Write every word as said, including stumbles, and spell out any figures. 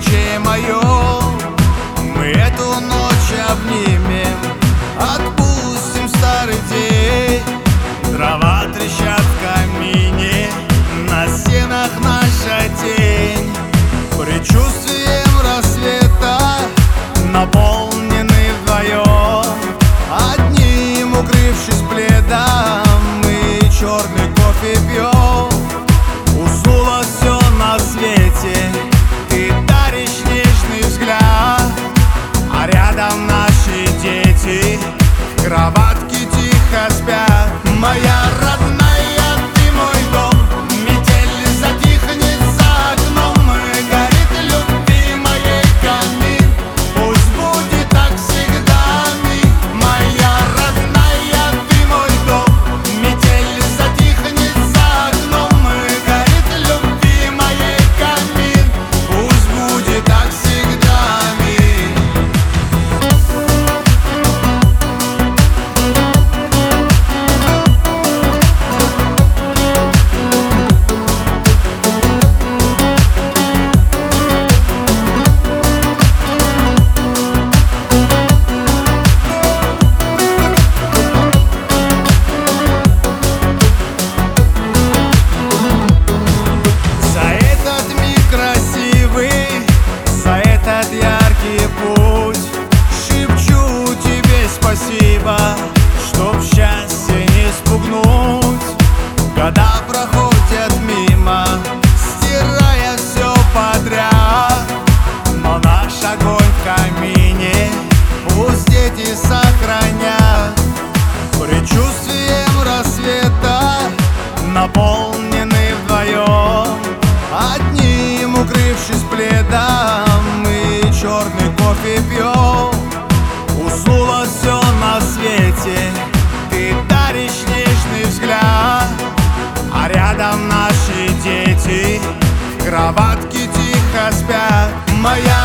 обличие мое. Мы эту ночь обнимем, отпустим старый день. Дрова трещат в камине, на стенах наша тень. Предчувствием рассвета наполнены вдвоем, одним укрывшись пледом, мы черный кофе пьем. Уснуло все на свете, ты даришь нежный взгляд, а рядом наши дети в кроватке тихо спят. Моя родная, ты мой дом, метель затихнет за окном, горит любимый камин, пусть будет так всегда. Моя родная, ты мой дом, метель затихнет за окном, горит любимый камин, пусть будет так всегда. Путь. Шепчу тебе спасибо, чтоб счастье не спугнуть. Года проходят мимо, стирая все подряд, но наш огонь в камине пусть дети сохранят. Предчувствием рассвета наполнены вдвоем, одним укрывшись пледом, черный кофе пьем. Уснуло все на свете, ты даришь нежный взгляд, а рядом наши дети в кроватке тихо спят. Моя